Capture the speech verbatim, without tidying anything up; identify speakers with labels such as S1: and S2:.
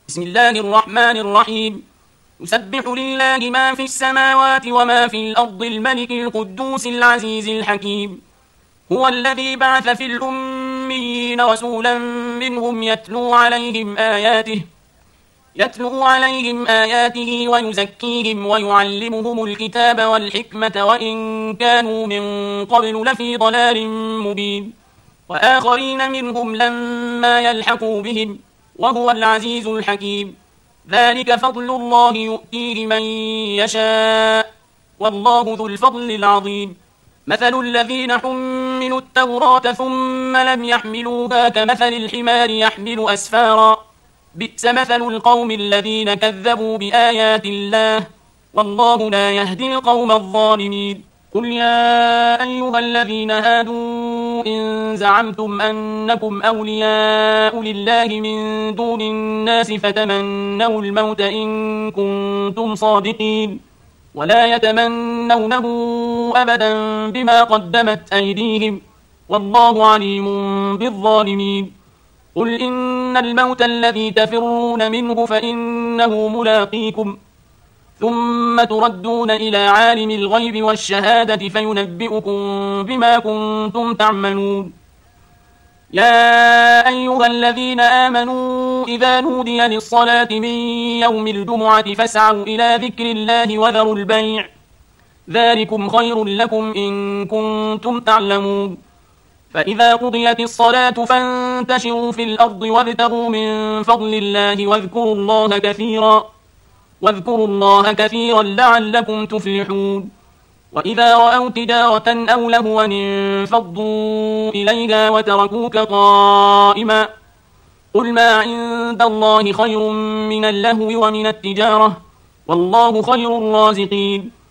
S1: بسم الله الرحمن الرحيم. يسبح لله ما في السماوات وما في الأرض الملك القدوس العزيز الحكيم. هو الذي بعث في الأميين رسولا منهم يتلو عليهم آياته يتلو عليهم آياته ويزكيهم ويعلمهم الكتاب والحكمة وإن كانوا من قبل لفي ضلال مبين، وآخرين منهم لما يلحقوا بهم، وهو العزيز الحكيم. ذلك فضل الله يؤتيه من يشاء، والله ذو الفضل العظيم. مثل الذين حملوا التوراة ثم لم يحملوها كمثل الحمار يحمل أسفارا، بئس مثل القوم الذين كذبوا بآيات الله، والله لا يهدي القوم الظالمين. قل يا أيها الذين هادوا إن زعمتم أنكم أولياء لله من دون الناس فتمنوا الموت إن كنتم صادقين، ولا يتمنونه أبدا بما قدمت أيديهم، والله عليم بالظالمين. قل إن الموت الذي تفرون منه فإنه ملاقيكم، ثم تردون إلى عالم الغيب والشهادة فينبئكم بما كنتم تعملون. يا أيها الذين آمنوا إذا نودي للصلاة من يوم الجمعة فاسعوا إلى ذكر الله وذروا البيع، ذلكم خير لكم إن كنتم تعلمون. فإذا قضيت الصلاة فانتشروا في الأرض وابتغوا من فضل الله واذكروا الله كثيرا واذكروا الله كثيرا لعلكم تفلحون. وإذا رأوا تجارة أو لهوا انفضوا إليها وتركوك قائما، قل ما عند الله خير من اللهو ومن التجارة، والله خير الرازقين.